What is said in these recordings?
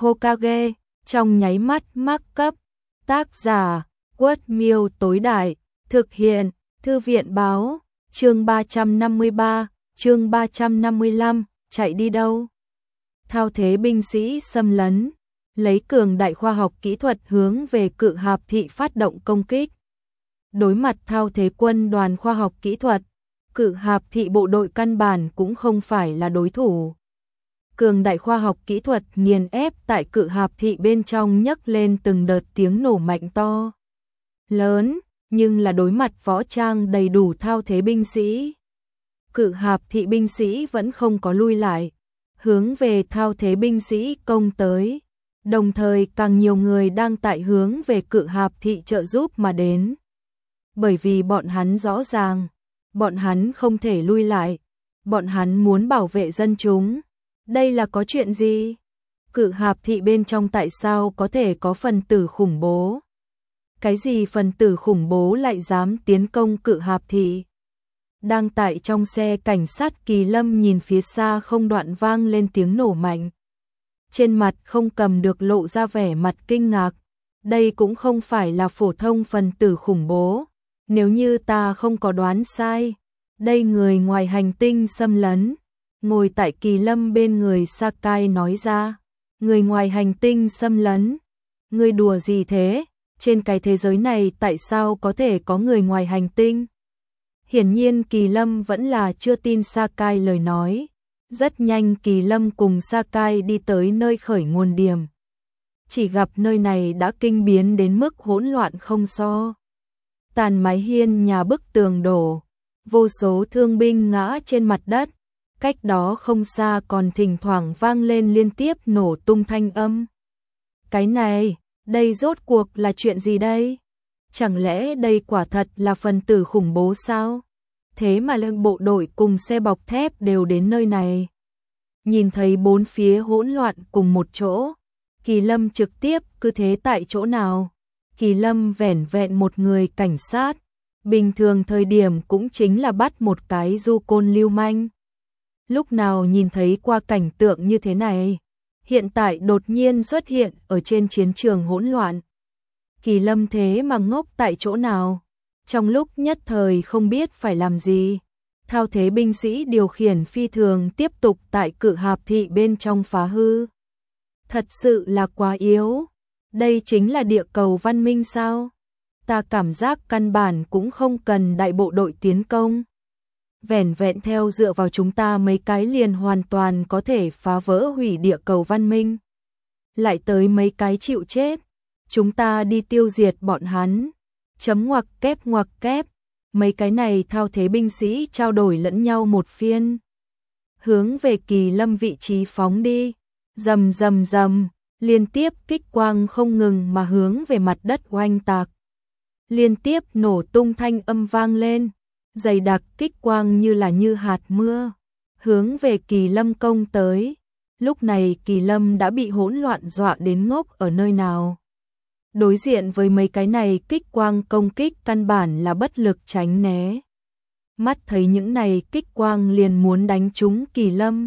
Hokage, trong nháy mắt mắc cấp. Tác giả, Quất Miêu tối đại, thực hiện, Thư viện báo, chương 353, chương 355, chạy đi đâu? Thao thế binh sĩ xâm lấn, lấy cường đại khoa học kỹ thuật hướng về Cự Hạp thị phát động công kích. Đối mặt thao thế quân đoàn khoa học kỹ thuật, Cự Hạp thị bộ đội căn bản cũng không phải là đối thủ. Cường đại khoa học kỹ thuật nghiền ép tại Cự Hạp thị bên trong nhấc lên từng đợt tiếng nổ mạnh to lớn, nhưng là đối mặt võ trang đầy đủ thao thế binh sĩ. Cự Hạp thị binh sĩ vẫn không có lui lại, hướng về thao thế binh sĩ công tới, đồng thời càng nhiều người đang tại hướng về Cự Hạp thị trợ giúp mà đến. Bởi vì bọn hắn rõ ràng, bọn hắn không thể lui lại, bọn hắn muốn bảo vệ dân chúng. Đây là có chuyện gì? Cự Hạp thị bên trong tại sao có thể có phần tử khủng bố? Cái gì phần tử khủng bố lại dám tiến công Cự Hạp thị? Đang tại trong xe cảnh sát Kỳ Lâm nhìn phía xa không đoạn vang lên tiếng nổ mạnh. Trên mặt không cầm được lộ ra vẻ mặt kinh ngạc. Đây cũng không phải là phổ thông phần tử khủng bố. Nếu như ta không có đoán sai, đây người ngoài hành tinh xâm lấn. Ngồi tại Kỳ Lâm bên người Sakai nói ra, người ngoài hành tinh xâm lấn. Người đùa gì thế? Trên cái thế giới này tại sao có thể có người ngoài hành tinh? Hiển nhiên Kỳ Lâm vẫn là chưa tin Sakai lời nói. Rất nhanh Kỳ Lâm cùng Sakai đi tới nơi khởi nguồn điểm. Chỉ gặp nơi này đã kinh biến đến mức hỗn loạn không so. Tàn mái hiên nhà bức tường đổ, vô số thương binh ngã trên mặt đất. Cách đó không xa còn thỉnh thoảng vang lên liên tiếp nổ tung thanh âm. Cái này, đây rốt cuộc là chuyện gì đây? Chẳng lẽ đây quả thật là phần tử khủng bố sao? Thế mà lượng bộ đội cùng xe bọc thép đều đến nơi này. Nhìn thấy bốn phía hỗn loạn cùng một chỗ, Kỳ Lâm trực tiếp cứ thế tại chỗ nào. Kỳ Lâm vẻn vẹn một người cảnh sát, bình thường thời điểm cũng chính là bắt một cái du côn lưu manh. Lúc nào nhìn thấy qua cảnh tượng như thế này, hiện tại đột nhiên xuất hiện ở trên chiến trường hỗn loạn. Kỳ Lâm thế mà ngốc tại chỗ nào, trong lúc nhất thời không biết phải làm gì. Thao thế binh sĩ điều khiển phi thường tiếp tục tại Cự Hạp thị bên trong phá hư. Thật sự là quá yếu. Đây chính là địa cầu văn minh sao? Ta cảm giác căn bản cũng không cần đại bộ đội tiến công. Vẻn vẹn theo dựa vào chúng ta mấy cái liền hoàn toàn có thể phá vỡ hủy địa cầu văn minh. Lại tới mấy cái chịu chết. Chúng ta đi tiêu diệt bọn hắn. Chấm ngoặc kép. Mấy cái này thao thế binh sĩ trao đổi lẫn nhau một phiên. Hướng về Kỳ Lâm vị trí phóng đi. Rầm rầm rầm. Liên tiếp kích quang không ngừng mà hướng về mặt đất oanh tạc. Liên tiếp nổ tung thanh âm vang lên. Dày đặc kích quang như hạt mưa, hướng về Kỳ Lâm công tới. Lúc này Kỳ Lâm đã bị hỗn loạn dọa đến ngốc ở nơi nào. Đối diện với mấy cái này kích quang công kích căn bản là bất lực tránh né. Mắt thấy những này kích quang liền muốn đánh trúng Kỳ Lâm.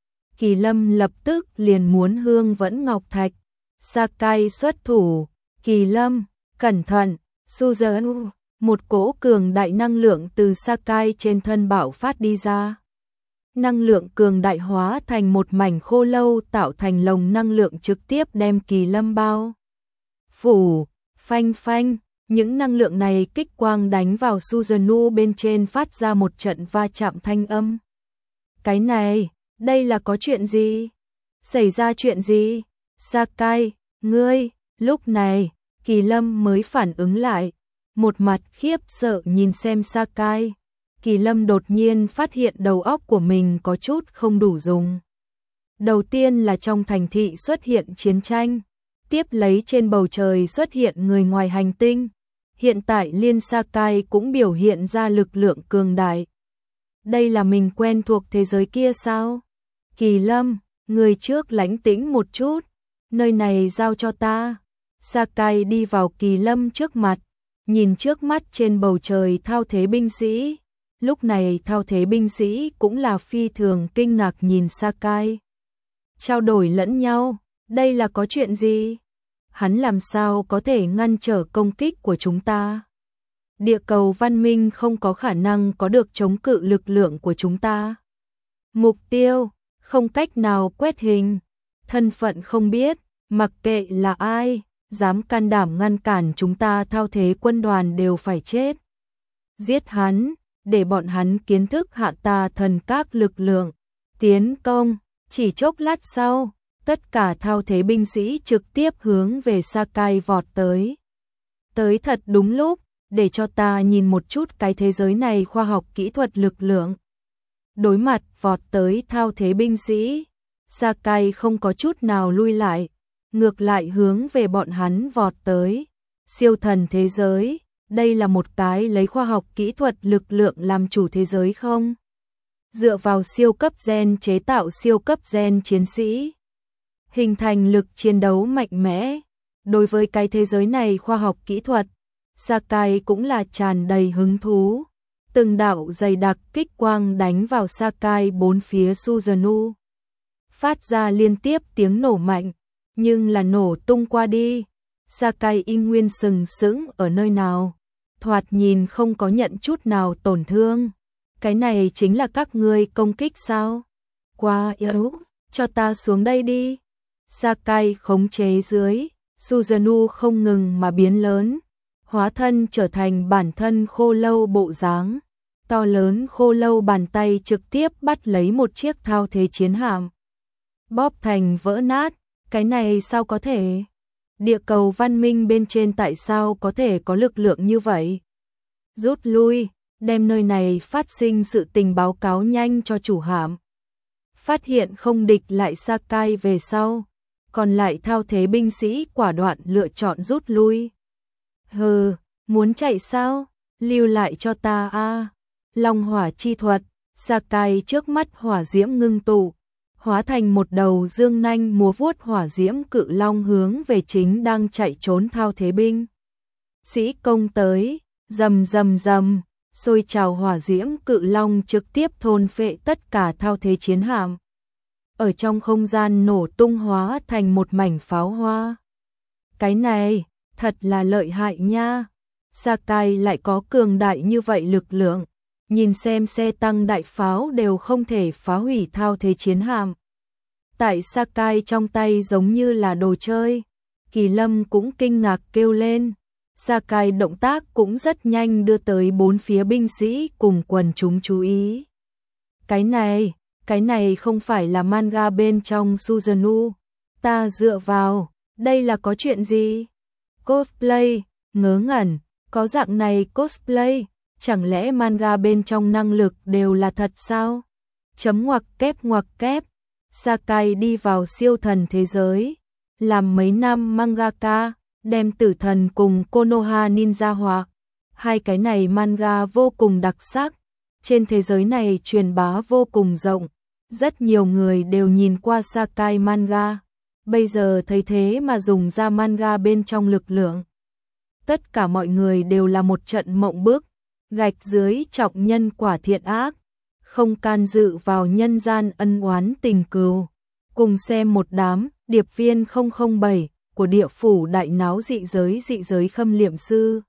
Kỳ Lâm lập tức liền muốn hương vẫn ngọc thạch. Sakai xuất thủ, Kỳ Lâm, cẩn thận, Suzuki. Một cỗ cường đại năng lượng từ Sakai trên thân bạo phát đi ra. Năng lượng cường đại hóa thành một mảnh khô lâu tạo thành lồng năng lượng trực tiếp đem Kỳ Lâm bao phủ, phanh phanh. Những năng lượng này kích quang đánh vào Suzuki bên trên phát ra một trận va chạm thanh âm. Cái này, đây là có chuyện gì? Xảy ra chuyện gì? Sakai, ngươi, lúc này, Kỳ Lâm mới phản ứng lại. Một mặt khiếp sợ nhìn xem Sakai. Kỳ Lâm đột nhiên phát hiện đầu óc của mình có chút không đủ dùng. Đầu tiên là trong thành thị xuất hiện chiến tranh, tiếp lấy trên bầu trời xuất hiện người ngoài hành tinh. Hiện tại liên Sakai cũng biểu hiện ra lực lượng cường đại. Đây là mình quen thuộc thế giới kia sao? Kỳ Lâm, người trước lãnh tĩnh một chút, nơi này giao cho ta. Sakai đi vào Kỳ Lâm trước mặt. Nhìn trước mắt trên bầu trời thao thế binh sĩ. Lúc này thao thế binh sĩ cũng là phi thường kinh ngạc nhìn Sakai. Trao đổi lẫn nhau, Đây là có chuyện gì? Hắn làm sao có thể ngăn trở công kích của chúng ta? Địa cầu văn minh không có khả năng có được chống cự lực lượng của chúng ta. Mục tiêu, không cách nào quét hình. Thân phận không biết, mặc kệ là ai, dám can đảm ngăn cản chúng ta thao thế quân đoàn đều phải chết. Giết hắn, để bọn hắn kiến thức hạ ta thần các lực lượng. Tiến công, chỉ chốc lát sau, tất cả thao thế binh sĩ trực tiếp hướng về Sakai vọt tới. Tới thật đúng lúc, để cho ta nhìn một chút cái thế giới này khoa học kỹ thuật lực lượng. Đối mặt vọt tới thao thế binh sĩ, Sakai không có chút nào lui lại, ngược lại hướng về bọn hắn vọt tới. Siêu thần thế giới, đây là một cái lấy khoa học kỹ thuật lực lượng làm chủ thế giới không? Dựa vào siêu cấp gen chế tạo siêu cấp gen chiến sĩ, hình thành lực chiến đấu mạnh mẽ. Đối với cái thế giới này khoa học kỹ thuật, Sakai cũng là tràn đầy hứng thú. Từng đạo dày đặc kích quang đánh vào Sakai bốn phía Susanoo. Phát ra liên tiếp tiếng nổ mạnh, nhưng là nổ tung qua đi. Sakai y nguyên sừng sững ở nơi nào, thoạt nhìn không có nhận chút nào tổn thương. Cái này chính là các ngươi công kích sao? Quá yếu, cho ta xuống đây đi. Sakai khống chế dưới, Susanoo không ngừng mà biến lớn, hóa thân trở thành bản thân khô lâu bộ dáng. To lớn khô lâu bàn tay trực tiếp bắt lấy một chiếc thao thế chiến hạm, bóp thành vỡ nát. Cái này sao có thể? Địa cầu văn minh bên trên tại sao có thể có lực lượng như vậy? Rút lui, đem nơi này phát sinh sự tình báo cáo nhanh cho chủ hạm. Phát hiện không địch lại Sakai về sau, còn lại thao thế binh sĩ quả đoạn lựa chọn rút lui. Hừ, muốn chạy sao? Lưu lại cho ta a. Long hỏa chi thuật, Sakai trước mắt hỏa diễm ngưng tụ, hóa thành một đầu dương nanh múa vuốt hỏa diễm cự long hướng về chính đang chạy trốn thao thế binh sĩ công tới. Rầm rầm rầm, sôi trào hỏa diễm cự long trực tiếp thôn phệ tất cả thao thế chiến hạm. Ở trong không gian nổ tung hóa thành một mảnh pháo hoa. Cái này, thật là lợi hại nha. Sakai lại có cường đại như vậy lực lượng. Nhìn xem xe tăng đại pháo đều không thể phá hủy thao thế chiến hạm. Tại Sakai trong tay giống như là đồ chơi. Kỳ Lâm cũng kinh ngạc kêu lên. Sakai động tác cũng rất nhanh đưa tới bốn phía binh sĩ cùng quần chúng chú ý. Cái này không phải là manga bên trong Susanoo. Ta dựa vào, đây là có chuyện gì? Cosplay, ngớ ngẩn, có dạng này cosplay, chẳng lẽ manga bên trong năng lực đều là thật sao? Chấm ngoặc kép, Sakai đi vào siêu thần thế giới, làm mấy năm mangaka, đem Tử Thần cùng Konoha Ninja hóa. Hai cái này manga vô cùng đặc sắc, trên thế giới này truyền bá vô cùng rộng, rất nhiều người đều nhìn qua Sakai manga, bây giờ thấy thế mà dùng ra manga bên trong lực lượng. Tất cả mọi người đều là một trận mộng bức, gạch dưới trọng nhân quả thiện ác, không can dự vào nhân gian ân oán tình cừu. Cùng xem một đám điệp viên 007 của địa phủ đại náo dị giới khâm liệm sư.